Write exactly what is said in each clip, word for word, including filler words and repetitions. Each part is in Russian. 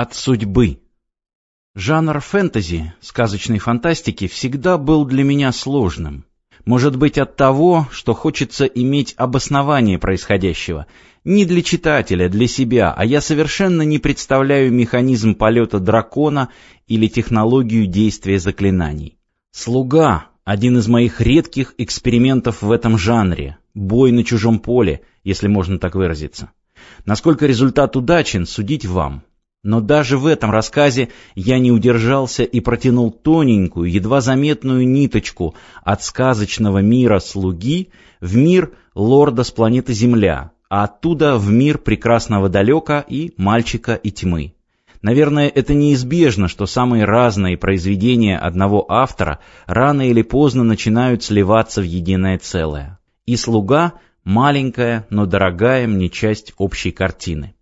от судьбы. Жанр фэнтези, сказочной фантастики, всегда был для меня сложным. Может быть, от того, что хочется иметь обоснование происходящего. Не для читателя, для себя, а я совершенно не представляю механизм полета дракона или технологию действия заклинаний. «Слуга» — один из моих редких экспериментов в этом жанре. Бой на чужом поле, если можно так выразиться. Насколько результат удачен, судить вам. Но даже в этом рассказе я не удержался и протянул тоненькую, едва заметную ниточку от сказочного мира слуги в мир лорда с планеты Земля, а оттуда в мир прекрасного далека и мальчика и тьмы. Наверное, это неизбежно, что самые разные произведения одного автора рано или поздно начинают сливаться в единое целое. И «Слуга» — маленькая, но дорогая мне часть общей картины.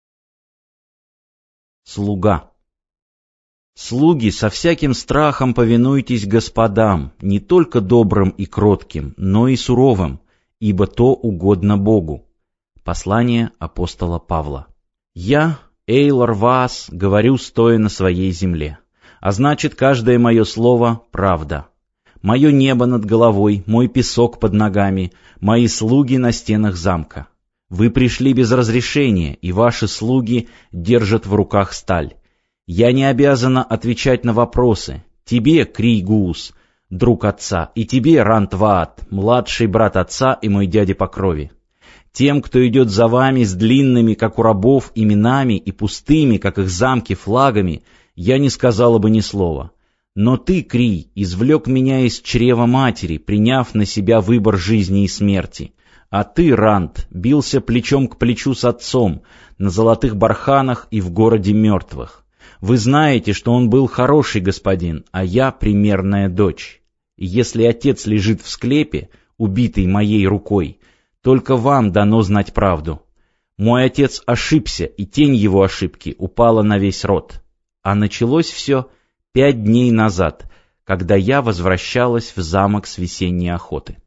Слуга. Слуги, со всяким страхом повинуйтесь господам, не только добрым и кротким, но и суровым, ибо то угодно Богу. Послание апостола Павла. Я, Эйлор Ваас, говорю, стоя на своей земле. А значит, каждое мое слово — правда. Мое небо над головой, мой песок под ногами, мои слуги на стенах замка. Вы пришли без разрешения, и ваши слуги держат в руках сталь. Я не обязана отвечать на вопросы. Тебе, Крий-Гуус, друг отца, и тебе, Ранд-Ваат, младший брат отца и мой дядя по крови. Тем, кто идет за вами с длинными, как у рабов, именами и пустыми, как их замки, флагами, я не сказала бы ни слова. Но ты, Крий, извлек меня из чрева матери, приняв на себя выбор жизни и смерти. А ты, Ранд, бился плечом к плечу с отцом на золотых барханах и в городе мертвых. Вы знаете, что он был хороший господин, а я примерная дочь. И если отец лежит в склепе, убитый моей рукой, только вам дано знать правду. Мой отец ошибся, и тень его ошибки упала на весь род. А началось все пять дней назад, когда я возвращалась в замок с весенней охоты.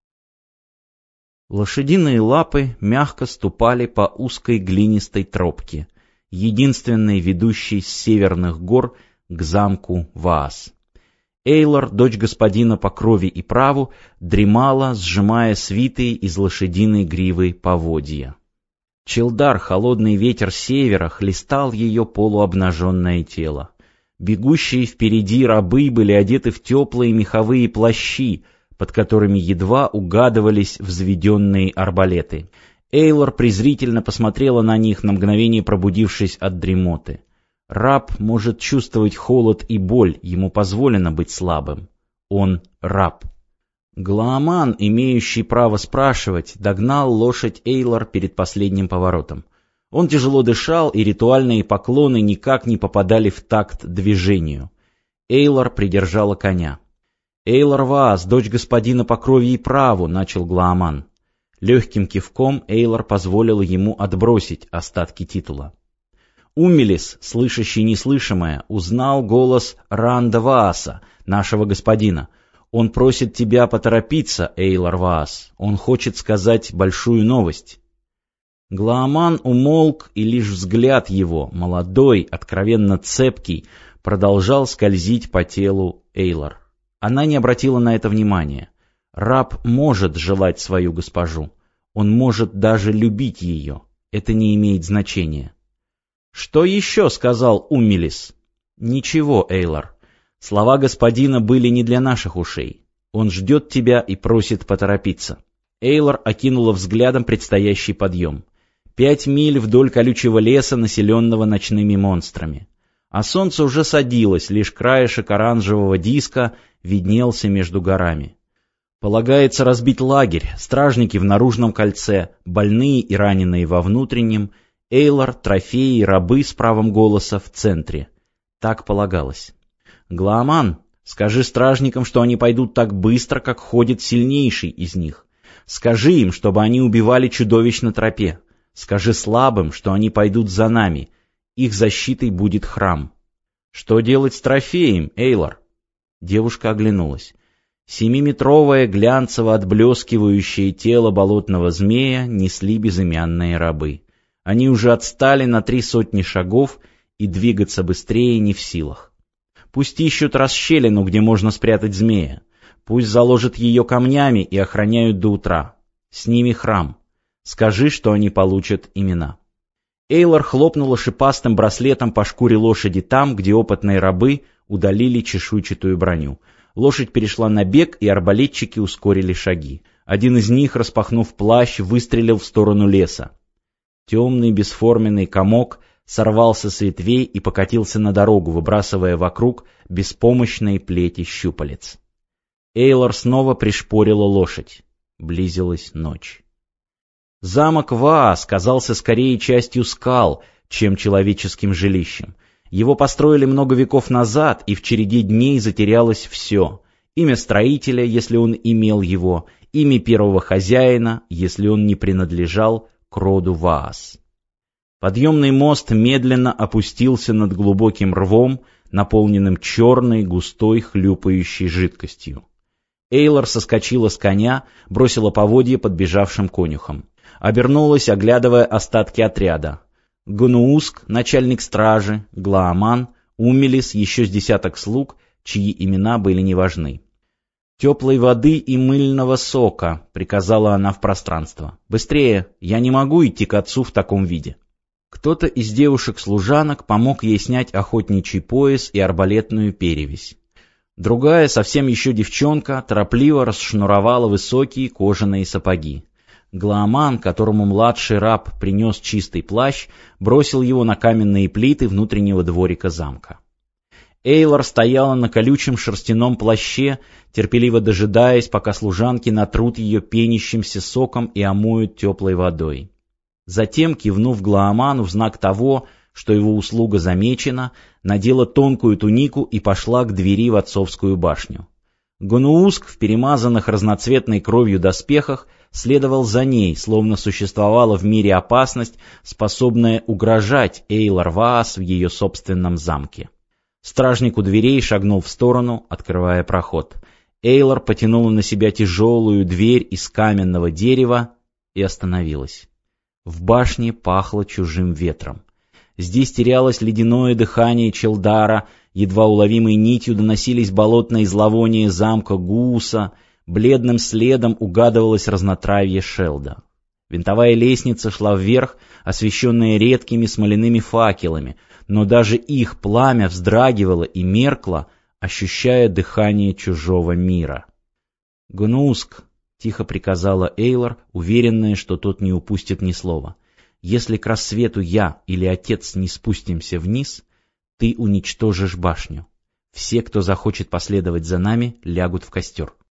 Лошадиные лапы мягко ступали по узкой глинистой тропке, единственной ведущей с северных гор к замку Ваас. Эйлор, дочь господина по крови и праву, дремала, сжимая свитые из лошадиной гривы поводья. Челдар, холодный ветер севера, хлестал ее полуобнаженное тело. Бегущие впереди рабы были одеты в теплые меховые плащи, под которыми едва угадывались взведенные арбалеты. Эйлор презрительно посмотрела на них, на мгновение пробудившись от дремоты. Раб может чувствовать холод и боль, ему позволено быть слабым. Он раб. Глааман, имеющий право спрашивать, догнал лошадь Эйлор перед последним поворотом. Он тяжело дышал, и ритуальные поклоны никак не попадали в такт движению. Эйлор придержала коня. «Эйлор Ваас, дочь господина по крови и праву», — начал Глааман. Легким кивком Эйлор позволила ему отбросить остатки титула. Умелис, слышащий неслышимое, узнал голос Ранда Вааса, нашего господина. Он просит тебя поторопиться, Эйлор Ваас. Он хочет сказать большую новость. Глааман умолк, и лишь взгляд его, молодой, откровенно цепкий, продолжал скользить по телу Эйлор. Она не обратила на это внимания. Раб может желать свою госпожу. Он может даже любить ее. Это не имеет значения. «Что еще?» — сказал Умелис. «Ничего, Эйлор. Слова господина были не для наших ушей. Он ждет тебя и просит поторопиться». Эйлор окинула взглядом предстоящий подъем. Пять миль вдоль колючего леса, населенного ночными монстрами. А солнце уже садилось, лишь краешек оранжевого диска виднелся между горами. Полагается разбить лагерь, стражники в наружном кольце, больные и раненые во внутреннем, Эйлор, трофеи и рабы с правом голоса в центре. Так полагалось. Глааман, скажи стражникам, что они пойдут так быстро, как ходит сильнейший из них. Скажи им, чтобы они убивали чудовищ на тропе. Скажи слабым, что они пойдут за нами. Их защитой будет храм. Что делать с трофеем, Эйлор? Девушка оглянулась. Семиметровое глянцево отблескивающее тело болотного змея несли безымянные рабы. Они уже отстали на три сотни шагов и двигаться быстрее не в силах. Пусть ищут расщелину, где можно спрятать змея. Пусть заложат ее камнями и охраняют до утра. С ними храм. Скажи, что они получат имена». Эйлор хлопнула шипастым браслетом по шкуре лошади там, где опытные рабы удалили чешуйчатую броню. Лошадь перешла на бег, и арбалетчики ускорили шаги. Один из них, распахнув плащ, выстрелил в сторону леса. Темный бесформенный комок сорвался с ветвей и покатился на дорогу, выбрасывая вокруг беспомощные плети щупалец. Эйлор снова пришпорила лошадь. Близилась ночь. Замок Ваас казался скорее частью скал, чем человеческим жилищем. Его построили много веков назад, и в череде дней затерялось все. Имя строителя, если он имел его, имя первого хозяина, если он не принадлежал к роду Ваас. Подъемный мост медленно опустился над глубоким рвом, наполненным черной, густой, хлюпающей жидкостью. Эйлор соскочила с коня, бросила поводья подбежавшим конюхам. Обернулась, оглядывая остатки отряда. Гунууск, начальник стражи, Глааман, Умелис, еще с десяток слуг, чьи имена были неважны. «Теплой воды и мыльного сока», — приказала она в пространство. «Быстрее, я не могу идти к отцу в таком виде». Кто-то из девушек-служанок помог ей снять охотничий пояс и арбалетную перевязь. Другая, совсем еще девчонка, торопливо расшнуровала высокие кожаные сапоги. Глааман, которому младший раб принес чистый плащ, бросил его на каменные плиты внутреннего дворика замка. Эйлор стояла на колючем шерстяном плаще, терпеливо дожидаясь, пока служанки натрут ее пенящимся соком и омоют теплой водой. Затем, кивнув Глааману в знак того, что его услуга замечена, надела тонкую тунику и пошла к двери в отцовскую башню. Гунууск в перемазанных разноцветной кровью доспехах следовал за ней, словно существовала в мире опасность, способная угрожать Эйлор Ваас в ее собственном замке. Стражник у дверей шагнул в сторону, открывая проход. Эйлор потянула на себя тяжелую дверь из каменного дерева и остановилась. В башне пахло чужим ветром. Здесь терялось ледяное дыхание Челдара, едва уловимой нитью доносились болотные зловония замка Гууса, бледным следом угадывалось разнотравье Шелда. Винтовая лестница шла вверх, освещенная редкими смоляными факелами, но даже их пламя вздрагивало и меркло, ощущая дыхание чужого мира. «Гунууск», — тихо приказала Эйлор, уверенная, что тот не упустит ни слова, — «если к рассвету я или отец не спустимся вниз, ты уничтожишь башню. Все, кто захочет последовать за нами, лягут в костер».